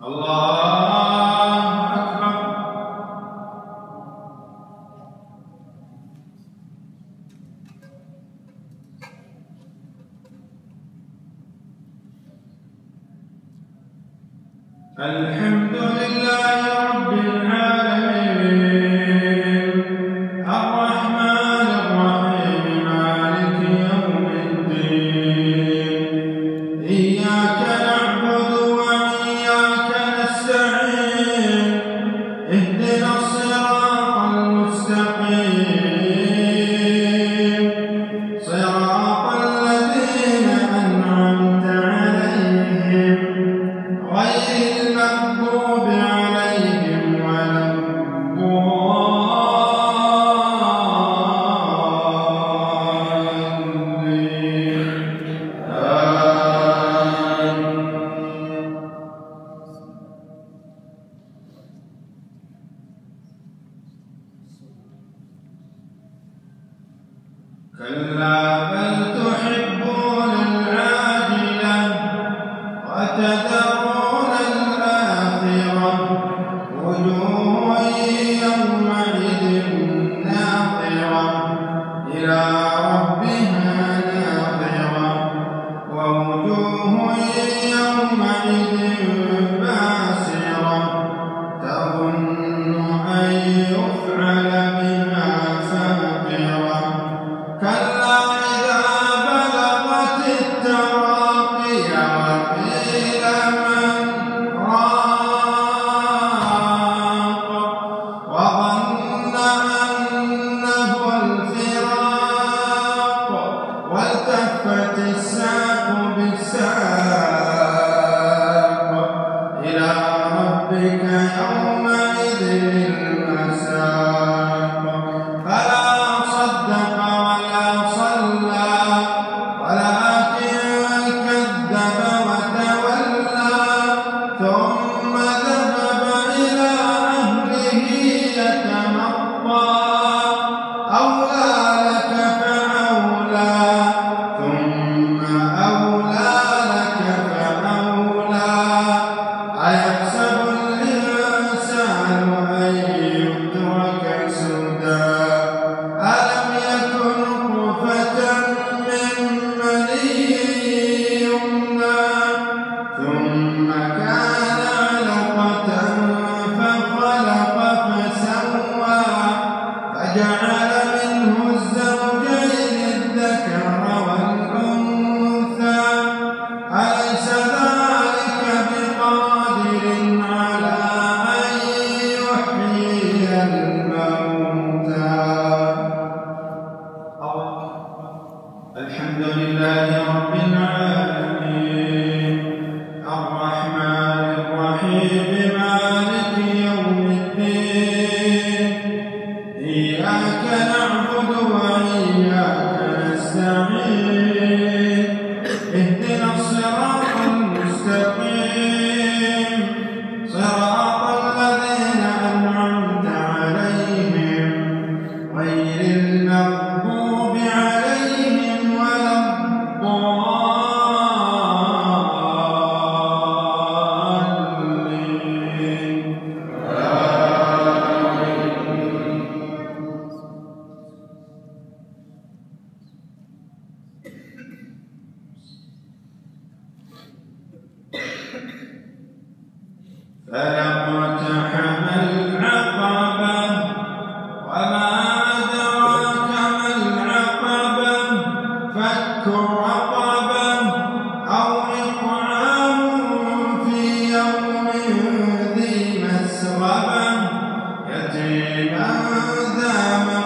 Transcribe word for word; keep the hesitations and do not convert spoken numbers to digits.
الحمد لله رب العالمين الرحمن الرحيم مالك يوم الدين إياك نعبد وإياك نستعين اهدنا الصراط المستقيم صراط الذين أنعمت عليهم غير المغضوب عليهم ولا الضالين آمين. كلا بل تحبون العاجلة وتذرون الآخرة وجوه يومئذ ناظرة إلى ربها ناظرة ووجوه يومئذ باسرة تظن أن يفعل بها فاقرة كلا إذا بلغت التراقي وقيل من راق وظن أنه الفراق والتفت الساق بالساق إلى ربك يومئذ المساق فلا صدق ولا صلى ولكن كذب وتولى ثم ذهب إلى أهله يتمطى أولى لك فأولى ثم أولى لك فأولى أيحسب الإنسان أن يترك سدى ألم يكن نطفة من مني يمنى ثم كان علقة فخلق فسوى فجعل منه الزوجين الذكر والأنثى أليس ذلك بقادر على أن يحيي الموتى الحمد لله رب العالمين الرحمن الرحيم مالك يوم الدين إياك نعبد وإياك نستعين اهدنا الصراط المستقيم صراط الذين أنعمت عليهم غير المغضوب عليهم ولا الضالين فلا اقتحم العقبة وما أدراك ما العقبة فك رقبة أو إطعام في يوم ذي مسغبة يتيما ذا